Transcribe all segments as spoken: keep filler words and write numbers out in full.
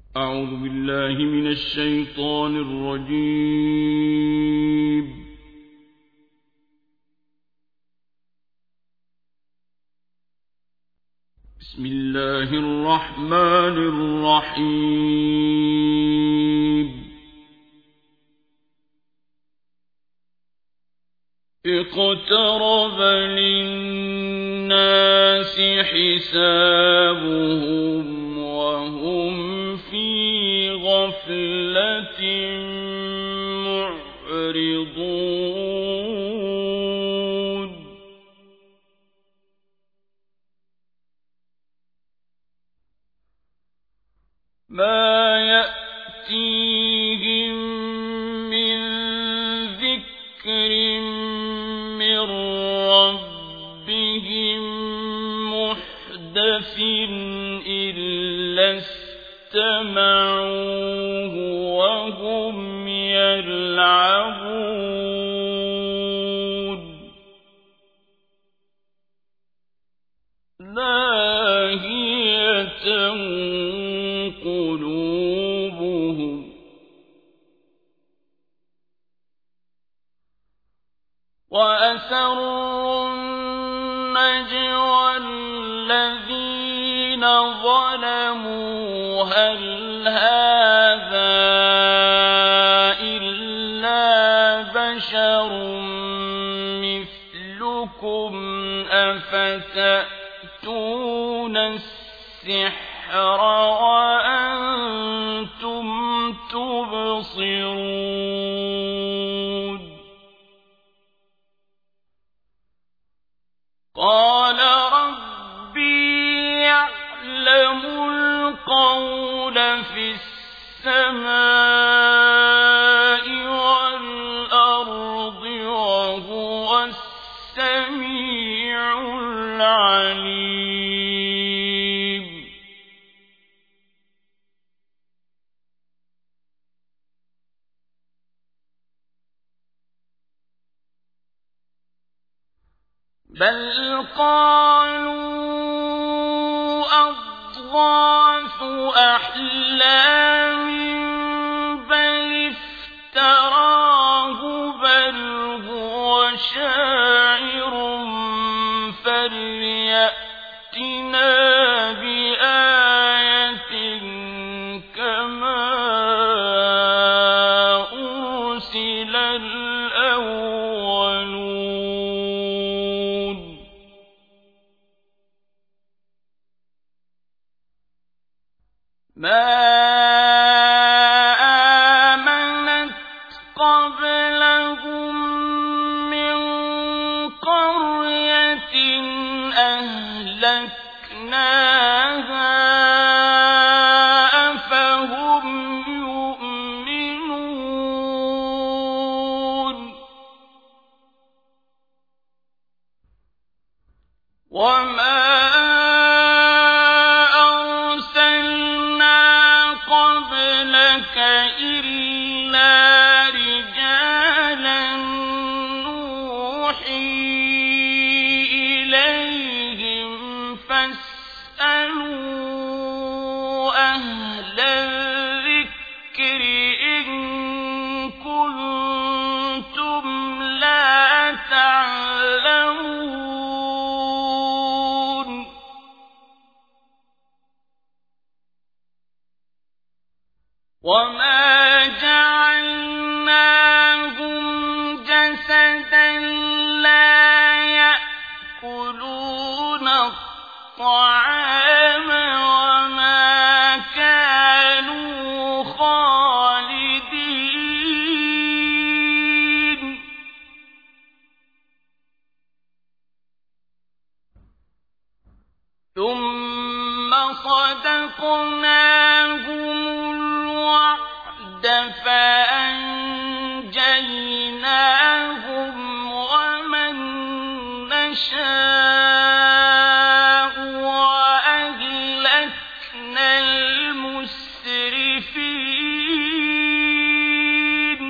أعوذ بالله من الشيطان الرجيم. بسم الله الرحمن الرحيم. اقترب للناس حسابهم وهم في غفلة معرضون. ما يأتيهم من ذكر من ربهم محدث إلا استمعوه وهم يلعبون. لاهية قلوبهم وأسروا النجوى الذين ظلموا هل هذا إلا بشر مثلكم أفتأتون السحر وأنتم تبصرون. قال ربي يعلم القول في السماء والأرض وهو السميع العليم. بل قالوا أضغاث أحلام بل افتراه بل هو شاعر فليأتنا بآية كما أرسل الأولون. ما آمنت قبلهم من قرية أهلكناها أفهم يؤمنون. وما إلا رجالا نوحي إليهم فاسألوا أهل الذكر إن كنتم لا تعلمون. وما جعلناهم جسدا لا يأكلون الطعام وما كانوا خالدين. ثم صدقناهم فأنجيناهم ومن نشاء وأهلكنا المسرفين.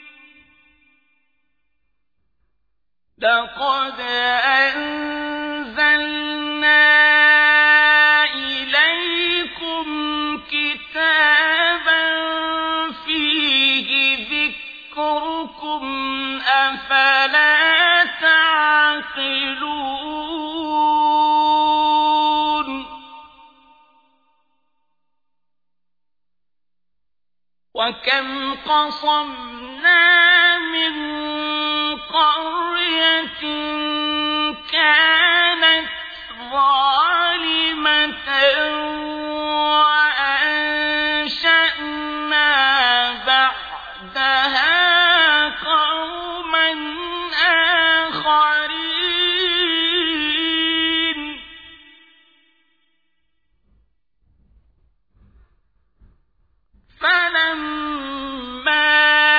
لقد أنزلنا إليكم كتابا يعقلون وكم قصمنا من قرية كانت ظالمة وأنشأنا بعدها قوما آخرين فلما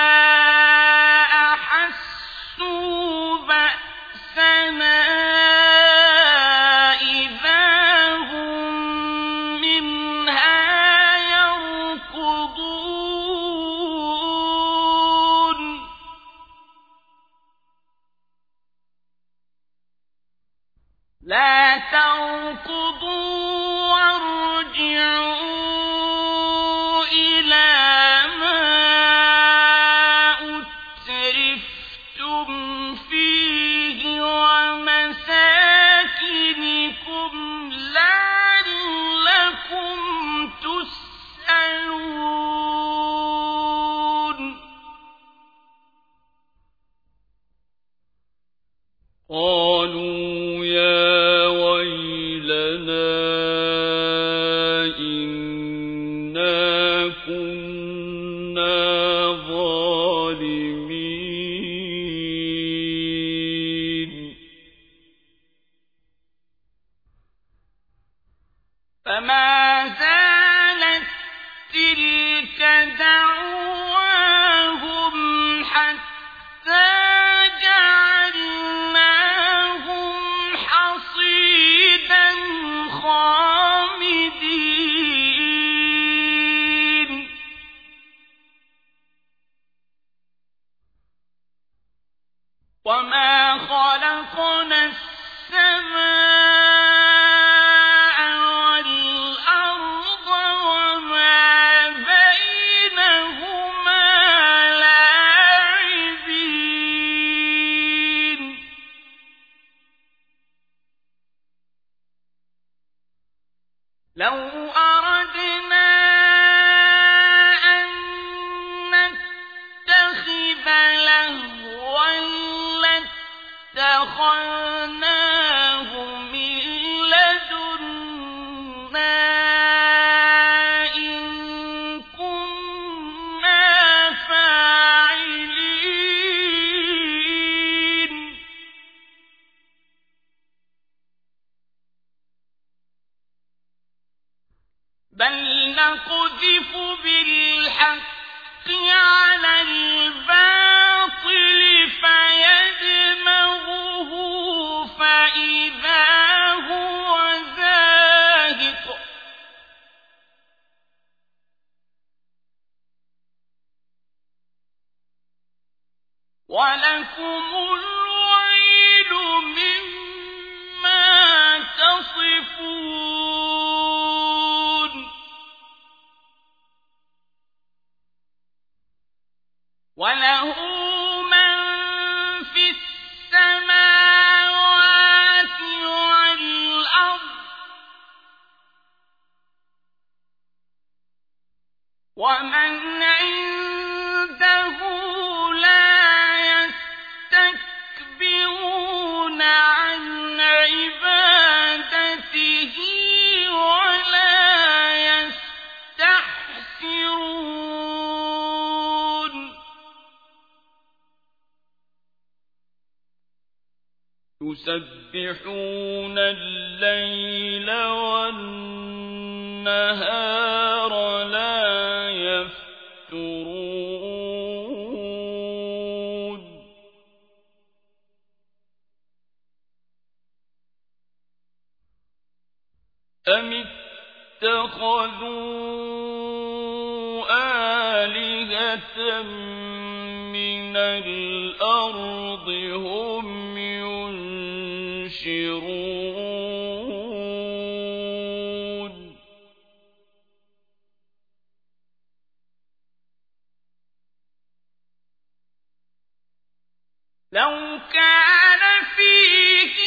أحسوا بأسنا إذا هم منها يركضون لا تركضوا وارجعوا إلى ما أترفتم فيه ومساكنكم لعلكم تسألون قالوا يا ويلنا إنا كنا ظالمين فما زالت تلك دعواهم حتى جعلناهم حصيدا خامدين وما خلقنا السماء والأرض وما بينهما لاعبين لو أردنا أن نتخذ لهوا لاتخذناه من لدنا إن كنا فاعلين بل نقذف بالحق على الباطل فيدمغه فإذا هو زاهق ولكم الويل مما تصفون وله من في السماوات والأرض ومن عنده لا يستكبرون عن عبادته ولا يستحسرون يسبحون الليل والنهار لا يفترون أم اتخذوا آلهة من الأرض هم ينشرون لو كان فيهما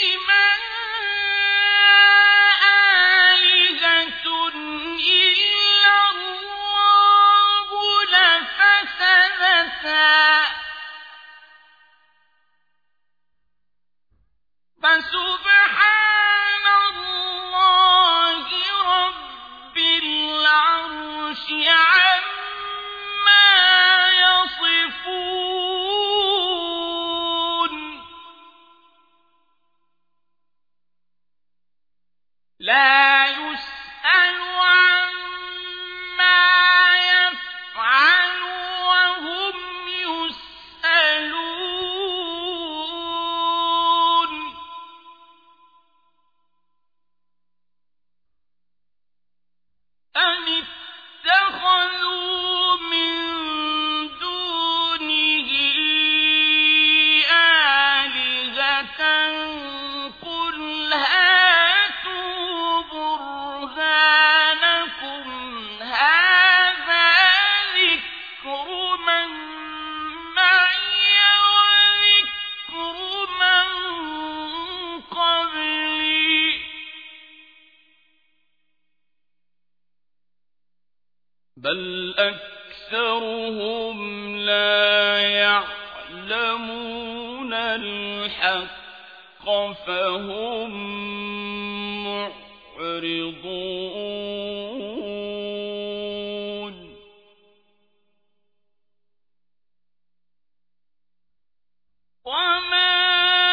لا يسأل عما يفعل وهم يسألون أم اتخذوا من دونه آلهة قل هاتوا برهانكم هذا ذكر من معي وذكر من قبلي بل أكثرهم لا يعلمون الحق فهم معرضون وما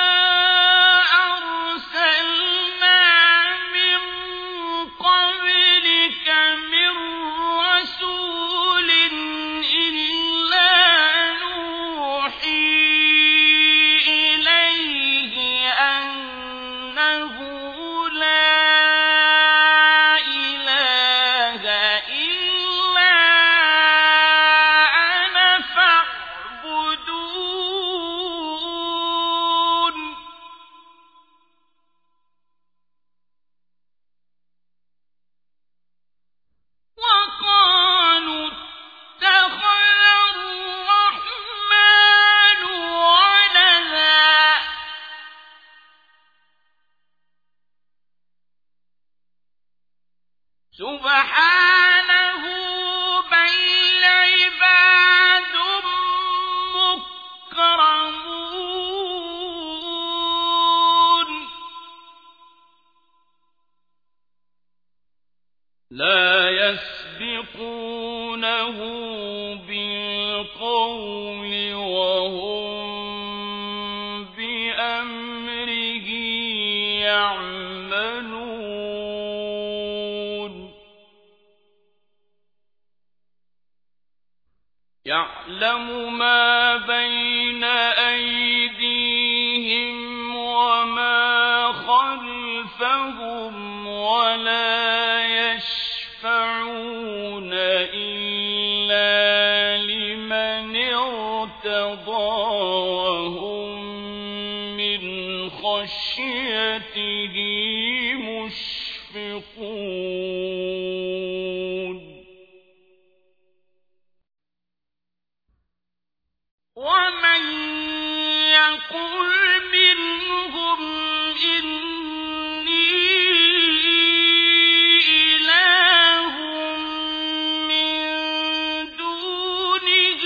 أرسلنا من قبلك من رسول إلا نوحي إليه أنه لا إله إلا أنا فاعبدون وقالوا اتخذ الرحمن ولدا سبحانه بل عباد مكرمون لا يسبقونه بالقول وهم بأمره يعملون يعلم ما بين أيديهم وما خلفهم ولا يشفعون إلا لمن ارتضى وهم من خشيته مشفقون ومن يقل منهم إني إله من دونه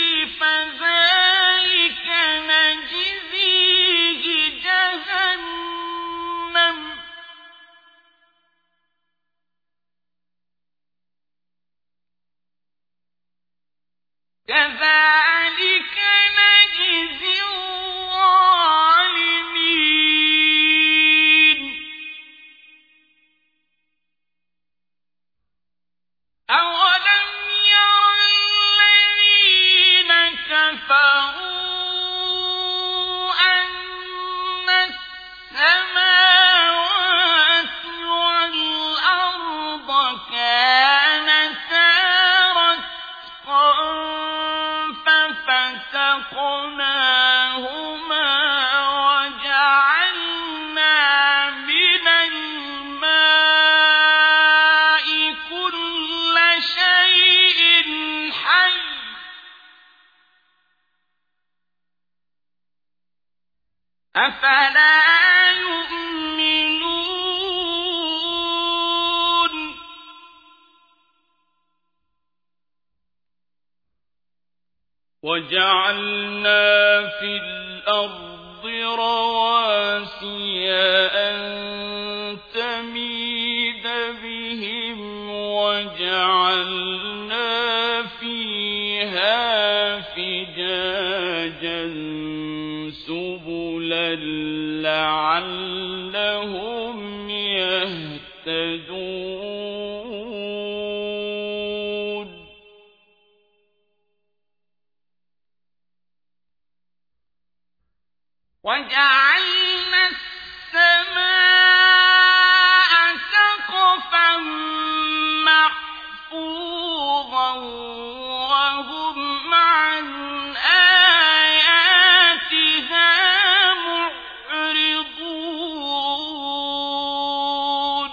فذلك نجزيه جهنم كذلك نجزي الظالمين أولم ير الذين كفروا أن السماوات والأرض كانتا رتقا ففتقناهما وجعلنا من الماء كل شيء حي أفلا يؤمنون وجعلنا في الأرض رواسي أن تميد بهم وجعلنا فيها فجاجا سبلا لعلهم يهتدون وجعلنا السماء سقفا محفوظا وهم عن آياتها معرضون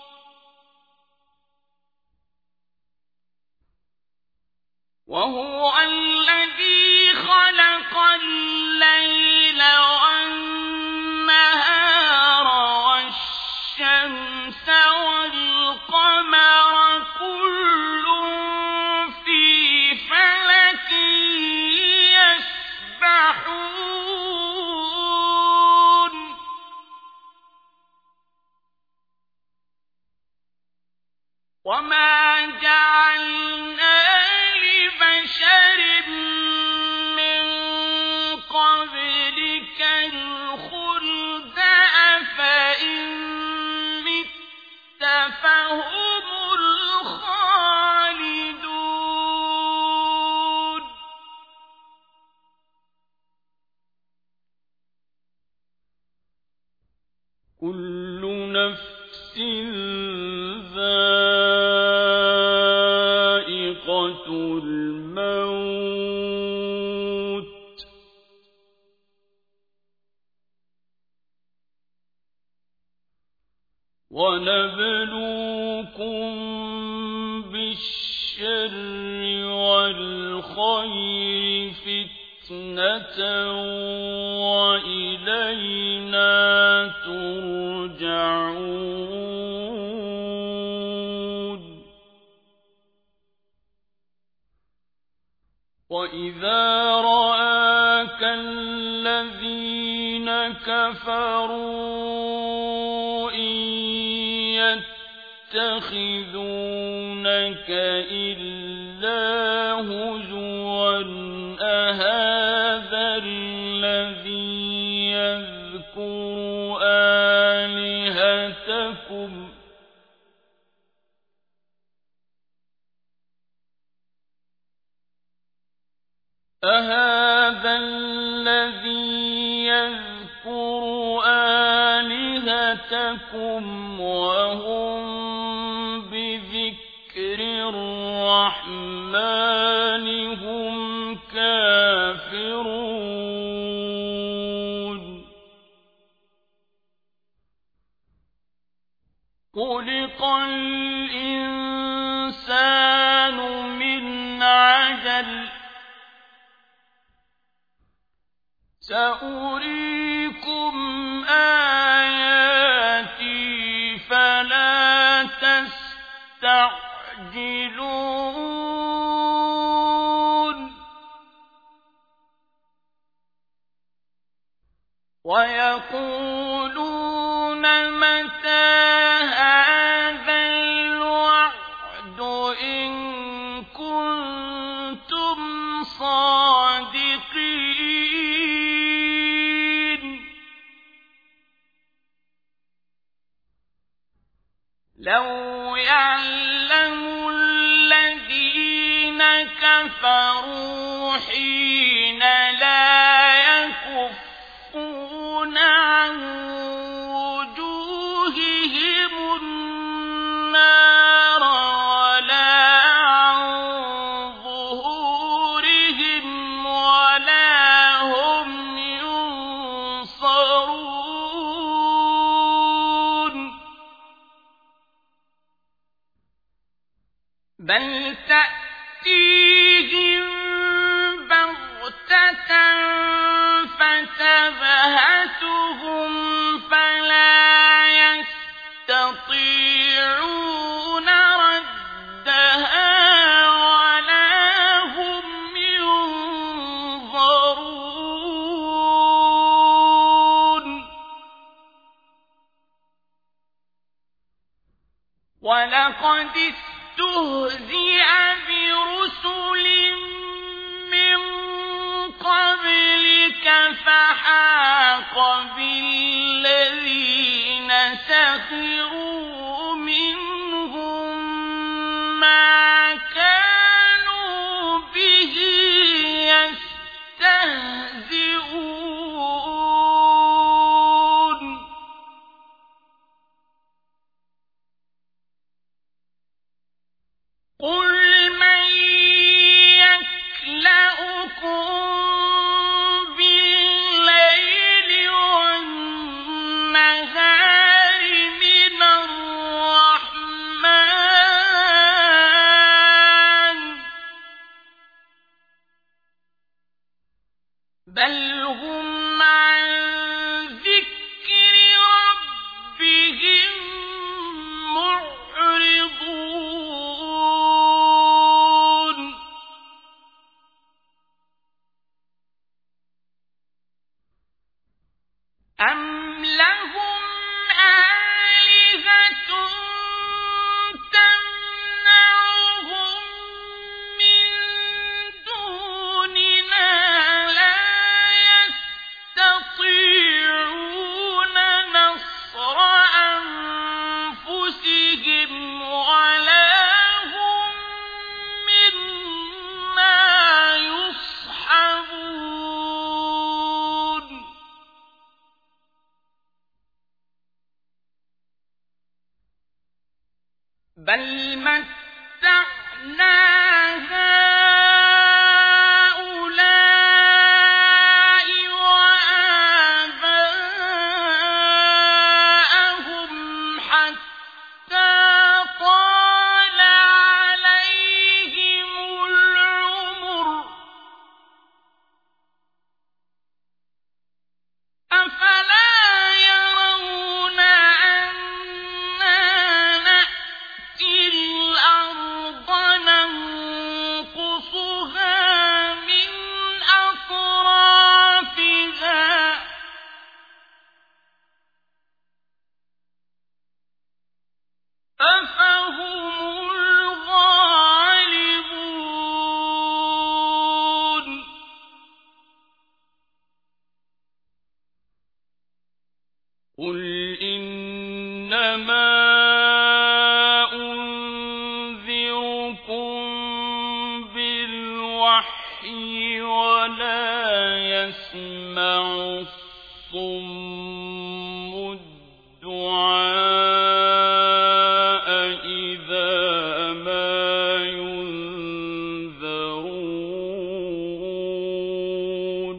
وهو الذي خلق الليل والنهار والشمس والقمر كل في فلك يسبحون وما جعلنا لبشر من قبلك الخلد أفإن مت فهم الخالدون كل نفس ذائقة الموت ونبلوكم بالشر والخير فتنة وإلينا ترجعون وإذا رآك الذين كفروا إن يتخذونك إلا هزوا أهذا الذي يذكر آلهتكم أهذا الذي يذكر آلهتكم وهم بذكر الرحمن هم كافرون خلق الإنسان من عجل سأريكم آياتي فلا تستعجلون ويقولون متى هذا الوعد إن كنتم صادقين لو يعلم الذين كفروا حين لا يكفون عن وجوههم النار ولا عن ظهورهم ولا هم ينصرون بل تأتيهم بغتة فتبهتهم فلا يستطيعون ردها ولا هم ينظرون ولقد استهزئ برسل من قبلك فحاق بالذين سخروا منهم ما كانوا به يستهزئون قُلْ إِنَّمَا أُنذِرُكُم بِالْوَحْيِ وَلَا يَسْمَعُ الصُّمُّ الدُّعَاءَ إِذَا مَا يُنذَرُونَ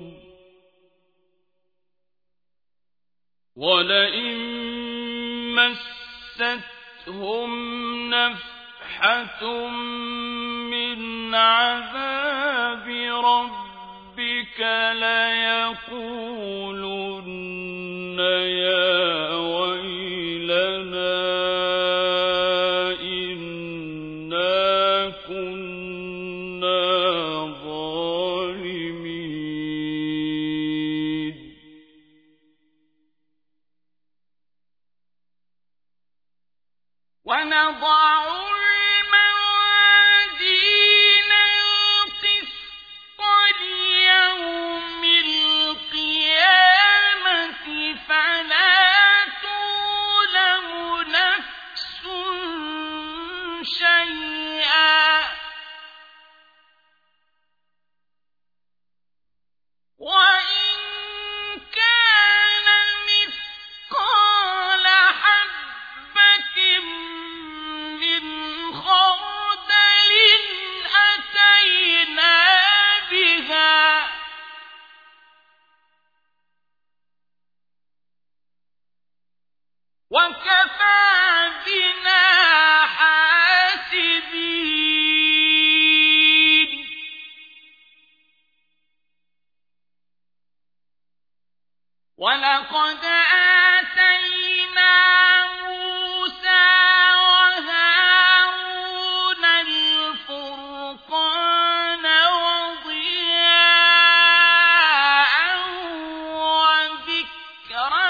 وَلَئِن مَّسَّتْهُمْ نَفْحَةٌ مِّنْ عَذَابِ رَبِّكَ لَيَقُولُنَّ يَا وَيْلَنَا إِنَّا كُنَّا ظَالِمِينَ وَنَضَعُ الْمَوَازِينَ الْقِسْطَ لِيَوْمِ الْقِيَامَةِ فَلَا تُظْلَمُ نَفْسٌ شَيْئًا وَإِن كَانَ مِثْقَالَ حَبَّةٍ مِّنْ خَرْدَلٍ أَتَيْنَا بِهَا وَكَفَىٰ بِنَا حَاسِبِينَ وَلَقَدْ آتَيْنَا مُوسَىٰ وَهَارُونَ الْفُرْقَانَ وَضِيَاءً وَذِكْرًا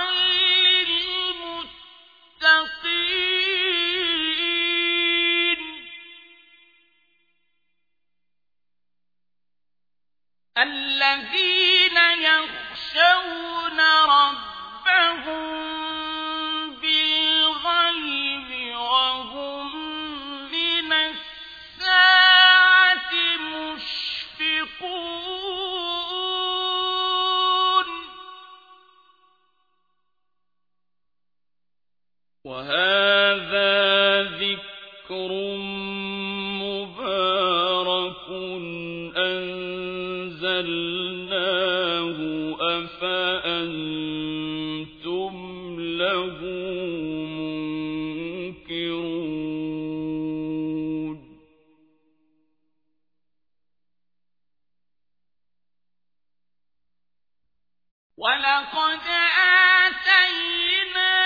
لِّلْمُتَّقِينَ الَّذِينَ يَخْشَوْنَ رَبَّهُم بِالْغَيْبِ وَهُم مِّنَ السَّاعَةِ مُشْفِقُونَ وَهَٰذَا ذِكْرٌ مُّبَارَكٌ أَنزَلْنَاهُ أَفَأَنتُمْ لَهُ مُنكِرُونَ وَلَقَدْ آتَيْنَا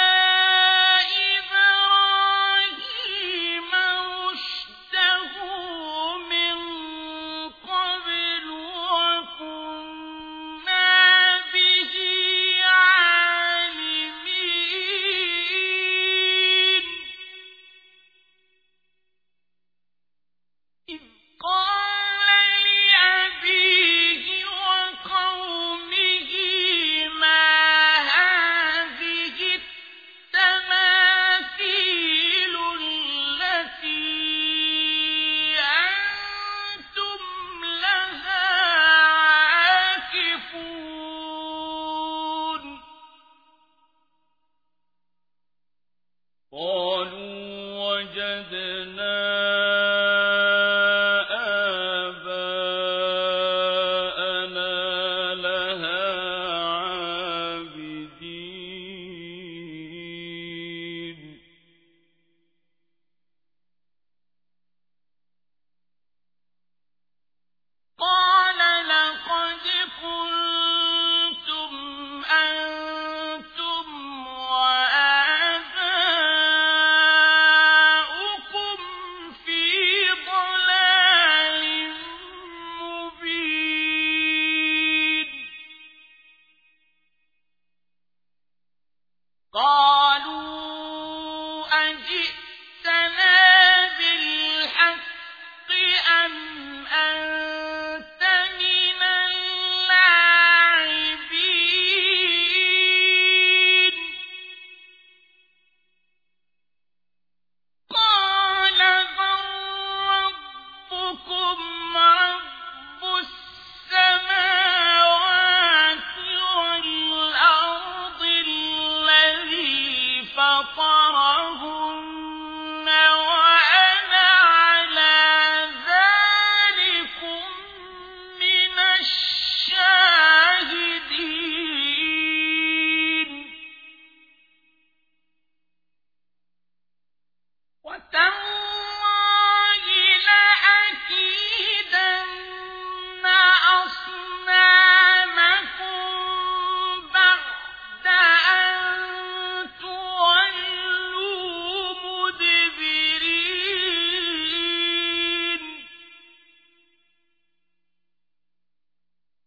إِبْرَاهِيمَ رُشْدَهُ مِن قَبْلُ وَكُنَّا بِهِ عَالِمِينَ إِذْ قَالَ لِأَبِيهِ وَقَوْمِهِ مَا هَٰذِهِ التَّمَاثِيلُ الَّتِي أَنتُمْ لَهَا عَاكِفُونَ قَالُوا وَجَدْنَا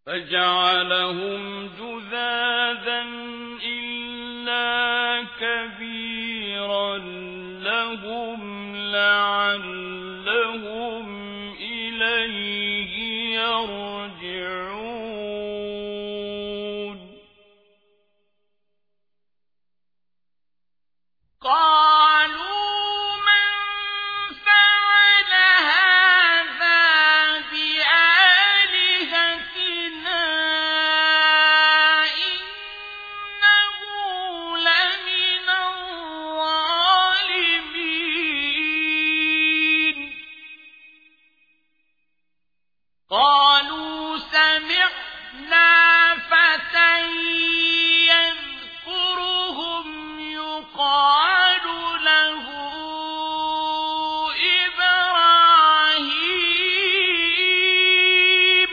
فجعلهم جذاذا إلا كبيرا لهم لعلهم إليه يرجعون قالوا قالوا سمعنا فتى يذكرهم يقال له إبراهيم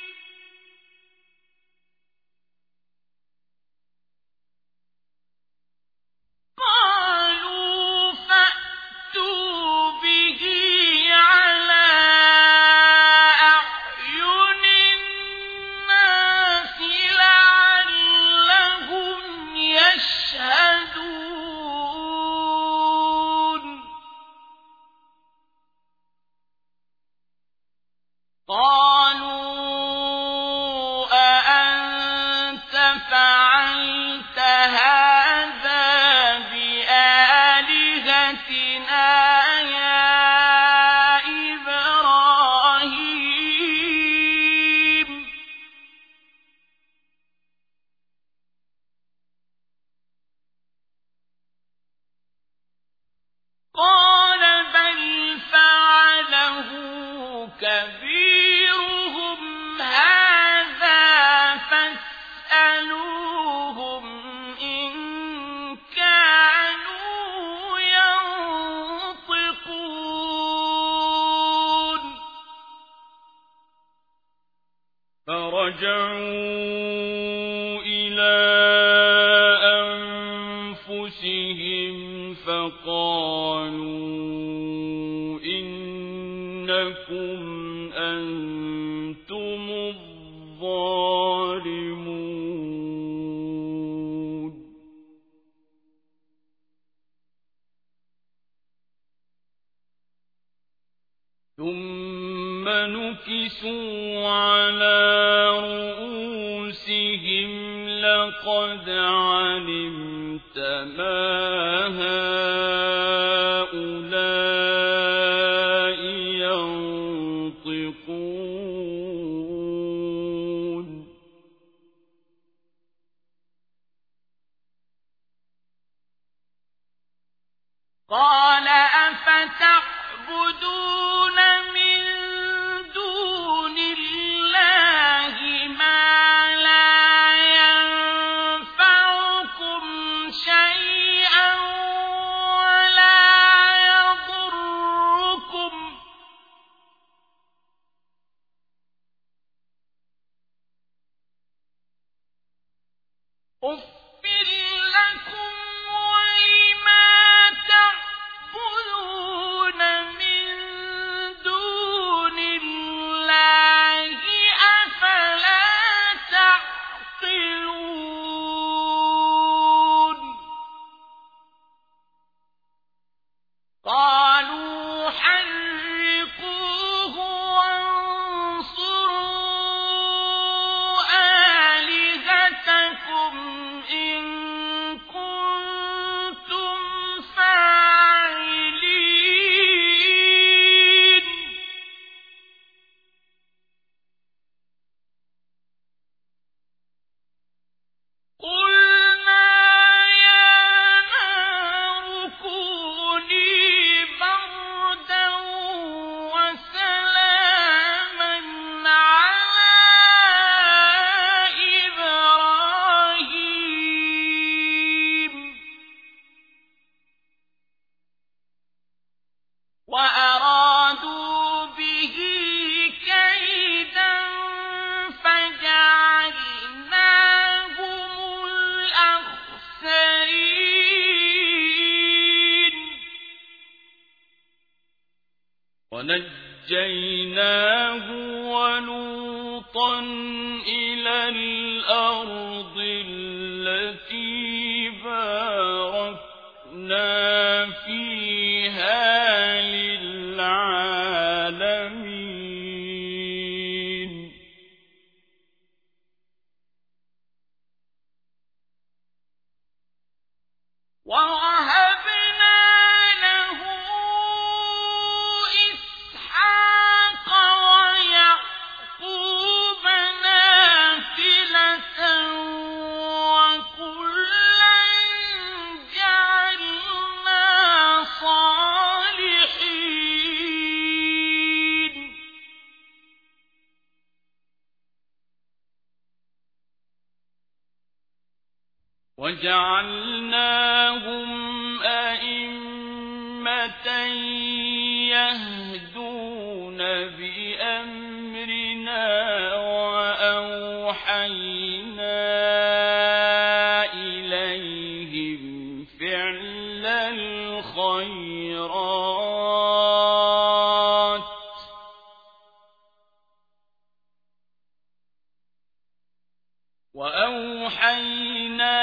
قالوا فأتوا به على يشهدون قالوا أأنت فعلت هذا بآلهتنا يا إبراهيم قال بل فعله كبيرهم هذا فاسألوهم إن كانوا ينطقون فرجعوا إلى أنفسهم فقالوا إنكم أنتم الظالمون ثم نكسوا على رؤوسهم لقد علمت ما هؤلاء ينطقون قال أفتعبدون من دون الله ما لا ينفعكم شيئا ولا يضركم أُفٍّ لكم ولما تعبدون من دون الله أفلا تعقلون قالوا حرقوه وانصروا آلهتكم إن كنتم فاعلين قلنا يا نار كوني بردا وسلاما على إبراهيم وأرادوا به كيدا فجعلناهم الأخسرين ونجيناه ولوطا ولوطا إلى الأرض التي باركنا فيها للعالمين ووهبنا له إسحاق ويعقوب نافلة وكلا جعلنا صالحين وجعلناهم أئمة يهدون بأمرنا وأوحينا إليهم فعل الخيرات وأوحينا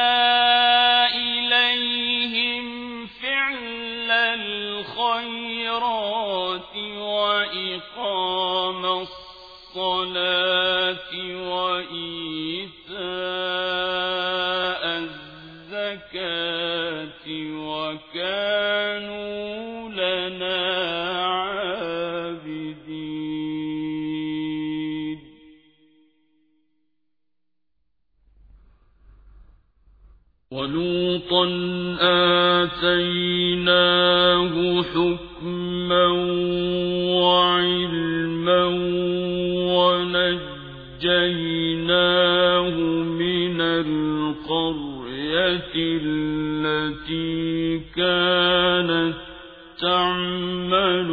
الخيرات وإقام الصلاة وإيتاء الزكاة وكانوا لنا عابدين ولوطا آتيناه حكما وعلما ونجيناه من القرية التي كانت تعمل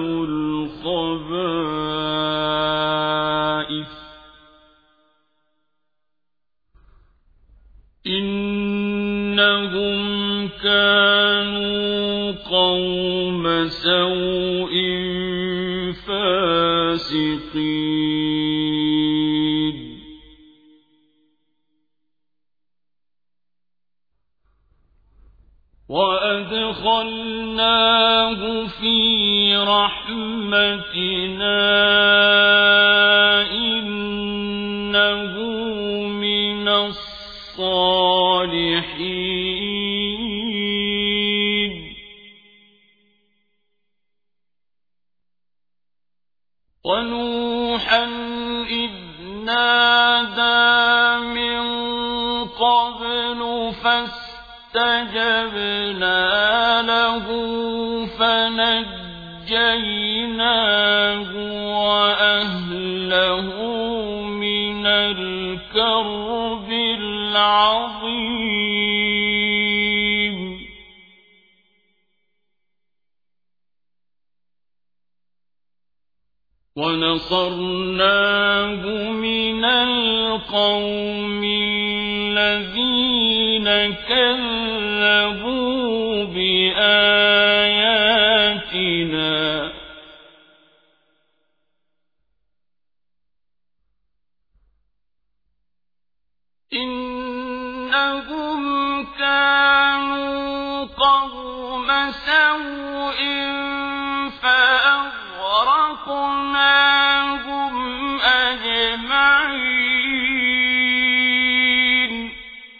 الخبائث إنهم كانوا قوم سوء فاسقين وأدخلناه في رحمتنا إنه من الصالحين ونوحا إذ نادى من قبل فاستجبنا له فنجيناه وأهله من الكرب العظيم ونصرناه من القوم الذين كذبوا بآياتنا إنهم كانوا قوم سوء فأغرقناهم أجمعين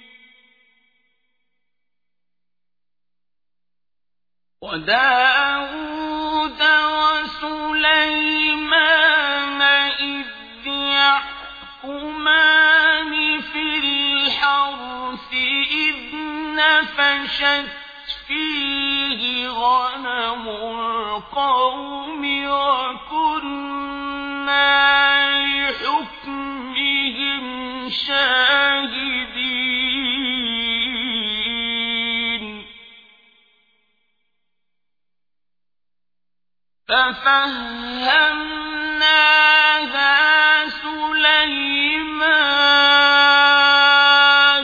وداود وسليمان إذ يحكمان في الحرث إذ نفشت فيه غنم القوم وكنا لحكمهم شاهدين ففهمناها سليمان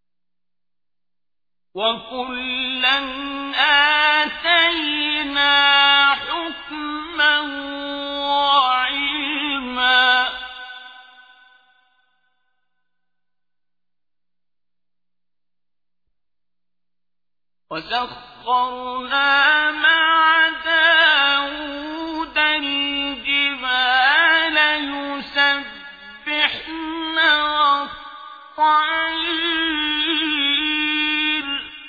وكلا آتينا وحكما وعلما وسخرنا مع داود الجبال يسبحن والطير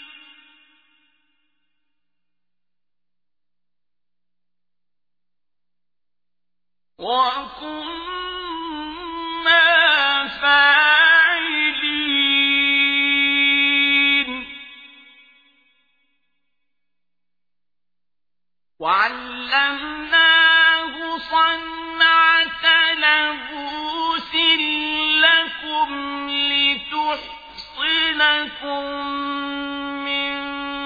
وكنا فاعلين وعلمناه صنعة لبوس لكم لتحصنكم من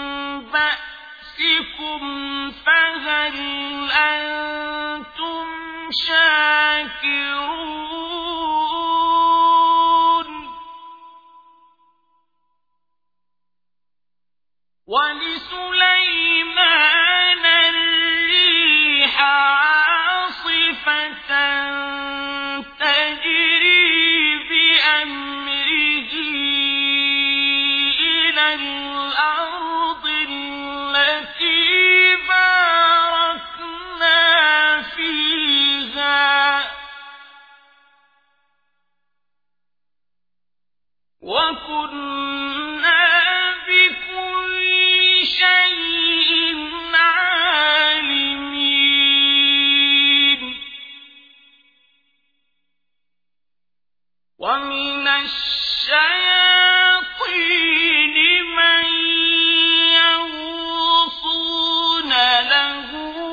بأسكم فهل أنتم شاكرون ولسليمان الريح عاصفة تجري بأمره إلى الأرض التي باركنا فيها وكنا بكل شيء عالمين ومن الشياطين من يغوصون له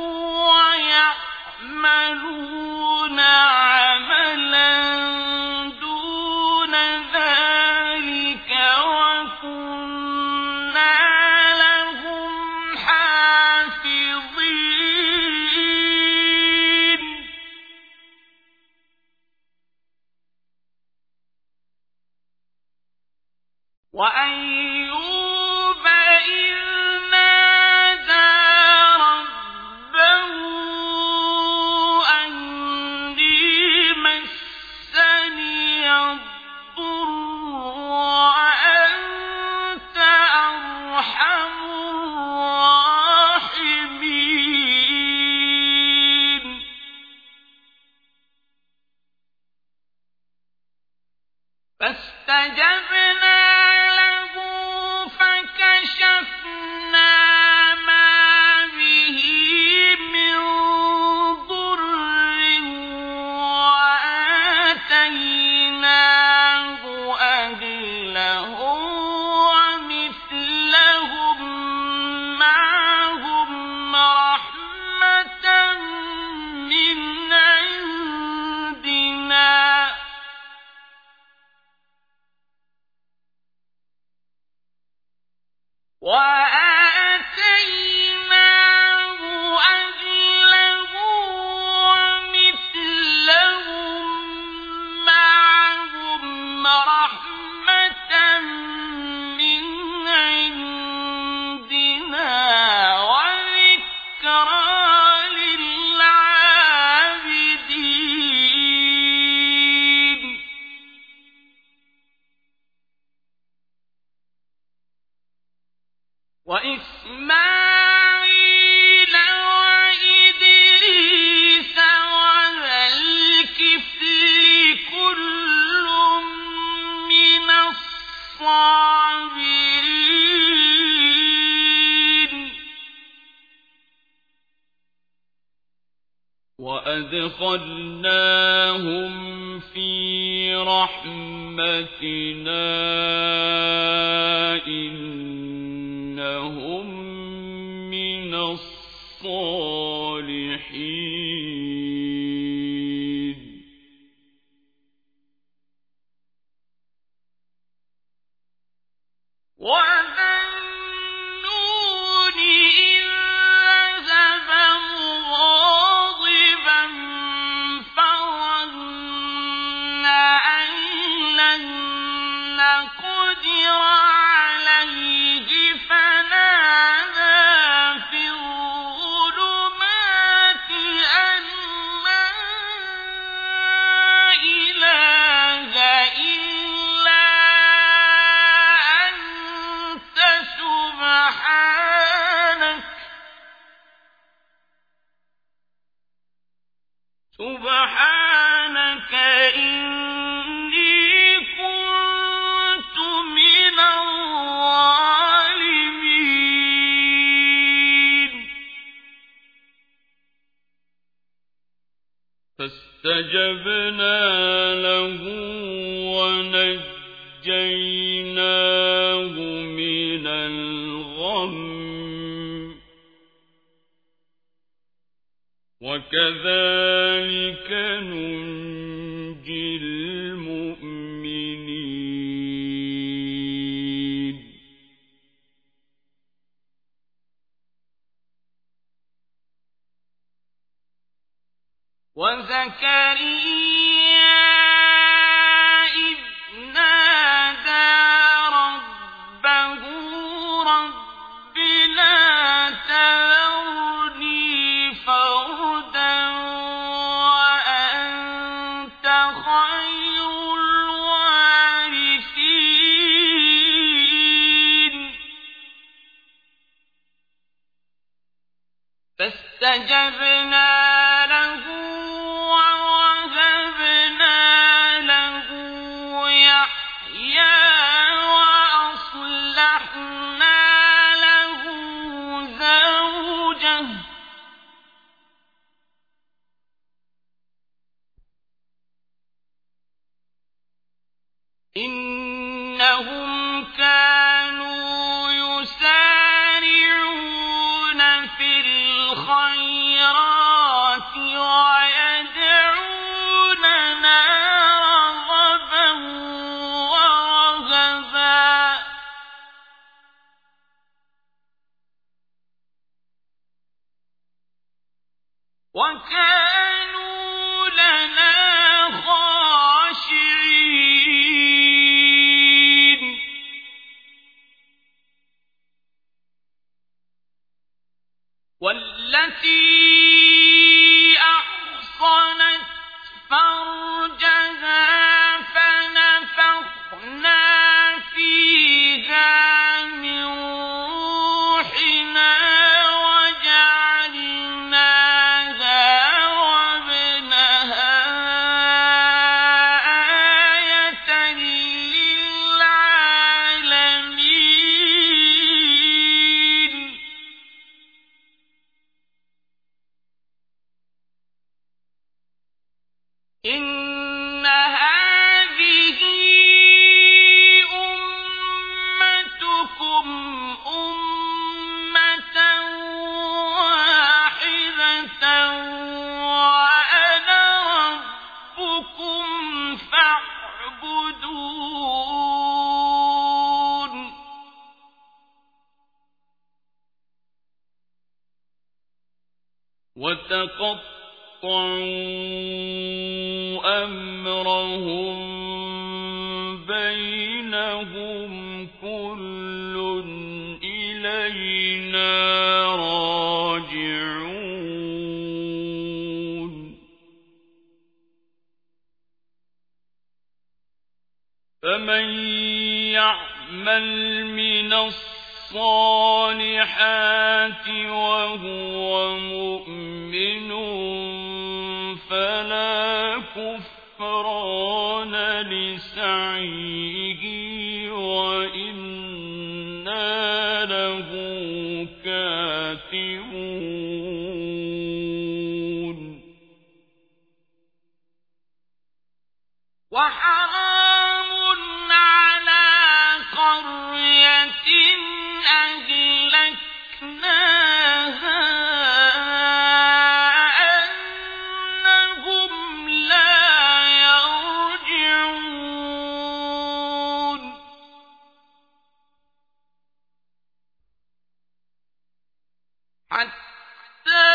ويعملون عملا دون ذلك وكنا لهم حافظين وأيوب إذ نادى ربه أني مسني الضر وأنت أرحم الراحمين فاستجبنا له فكشفنا ما به من ضر وآتيناه أهله ومثلهم معهم رحمة من عندنا وآتيناه أهله ومثلهم معهم رحمة من عندنا وذكرى للعابدين وإسماعيل وإدريس وذا الكفل كل من الصابرين وأدخلناهم في رحمتنا إنهم من الصالحين وذا النون إذ ذهب مغاضبا فظن أن لن نقدر عليه فنادى في الظلمات سبحانك إني كنت من الظالمين فاستجبنا له ونجيناه من الغم وكذلك ننجي المؤمنين وزكريا إذ نادى ربه رب لا تذرني فردا وأنت خير الوارثين فاستجبنا له ووهبنا له يحيى وأصلحنا له زوجه إنهم كانوا يسارعون في الخيرات ويدعوننا رغبا ورهبا وكانوا لنا خاشعين والتي أحصنت فرجها فنفخنا فيها من روحنا وجعلناها وابنها آية للعالمين إن هذه أمتكم أمة واحدة وأنا ربكم فاعبدون وتقطعوا أمرهم بينهم كل إلينا راجعون فمن يعمل من الصالحات وهو مؤمن فلا كفران لسعيه وإنا له كاتبون وحرام على قرية أهلكناها أنهم لا يرجعون حتى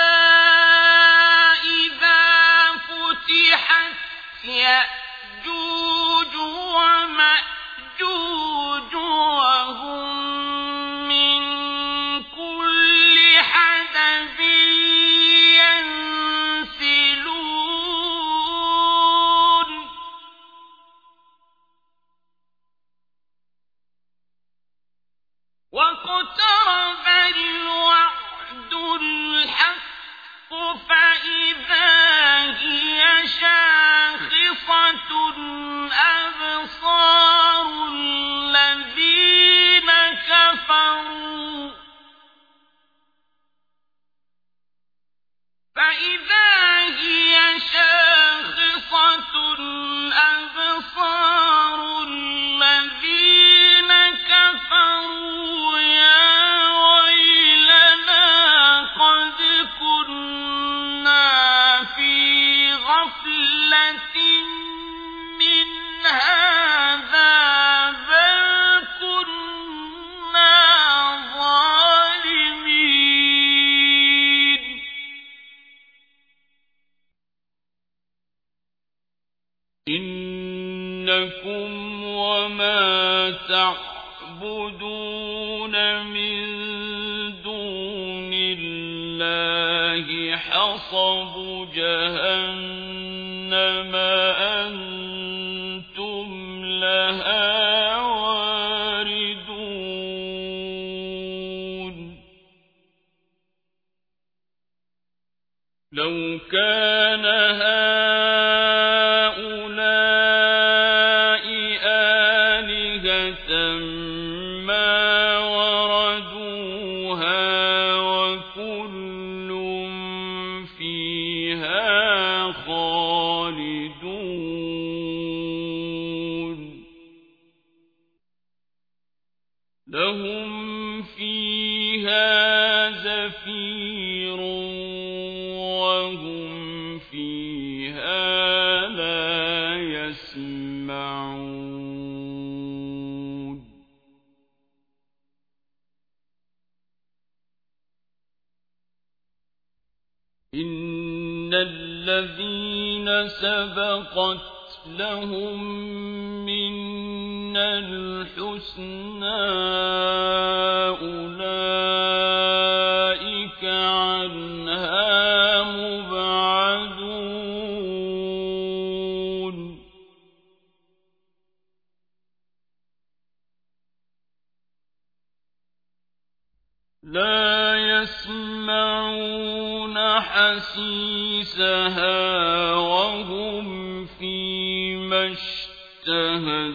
إذا فتحت يأجوج ومأجوج وهم من كل حدب ينسلون واقترب الوعد الحق فإذا هي لكم وما تعبدون من دون الله حصب جهنم أنتم لها واردون لو كان هؤلاء آلهة ما وردوها وكل فيها خالدون لهم فيها زفير وهم فيها لا يسمعون إن الذين سبقت لهم منا الحسنى أولئك عنها مبعدون لا يسمعون حسيسها وهم فيما اشتهت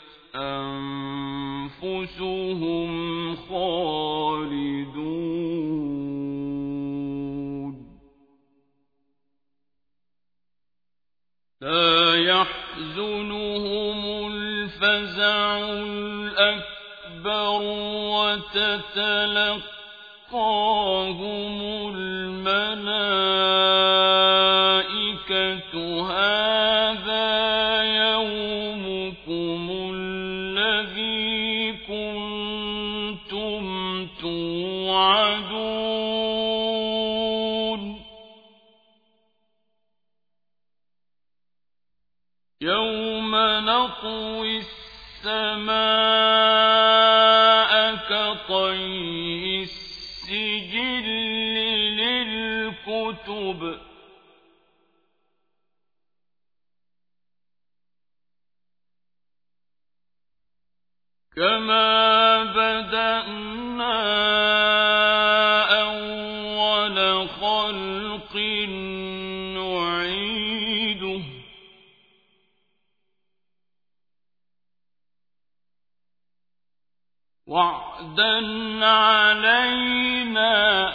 أنفسهم خالدون لا يحزنهم الفزع الأكبر وتتلقاهم الملائكة هذا يومكم الذي كنتم توعدون يوم نطوي السماء كطي السجل للكتب كما بدأنا أول خلق نعيده وعدا علينا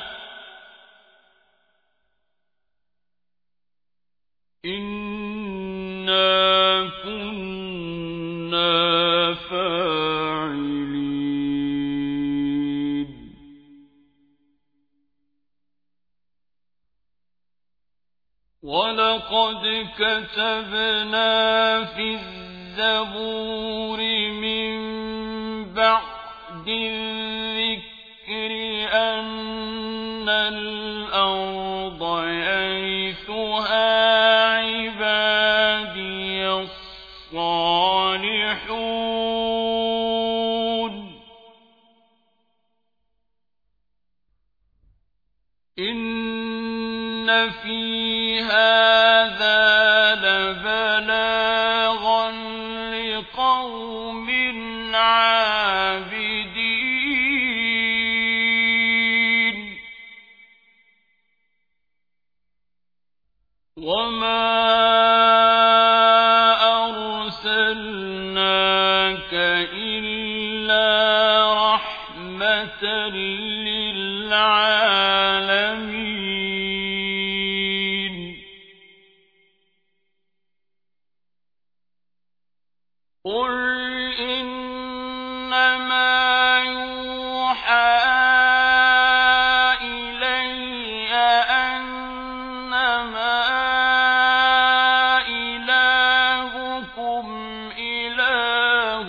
إنا كنا فاعلين ولقد كتبنا في الزبور من بعد الذكر أن الأرض يرثها عبادي الصالحون إن في هذا لبلاغا لقوم عابدين وما أرسلناك إلا رحمة للعالمين قل إنما يوحى إلي أنما إلهكم إله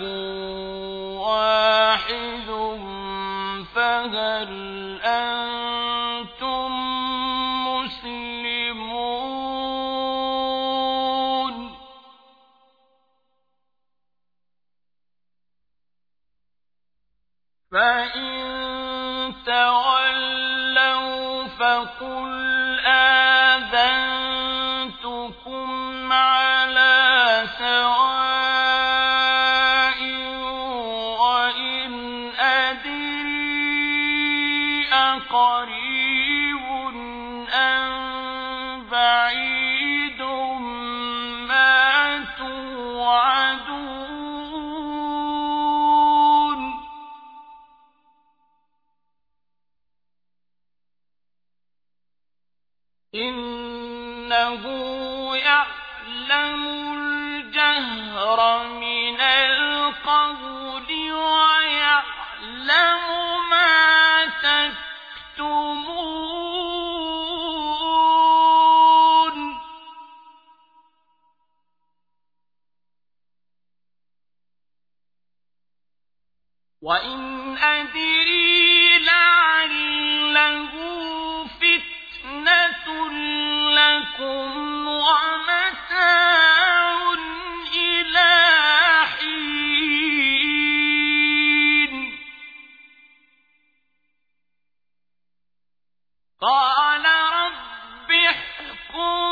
واحد فهل أنتم مسلمون تولوا فقل آذنتكم على سواء وإن أدري أقريب أم بعيد ما توعدون إنه يعلم الجهر من القول ويعلم ما تكتمون وإن أدري لعله فتنة لكم ومتاع إلى حين قال رب احكم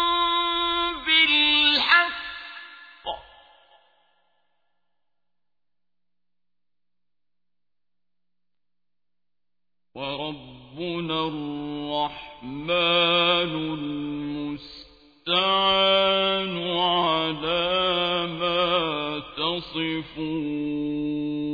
بالحق وربنا الرحمن المستعان على ما تصفون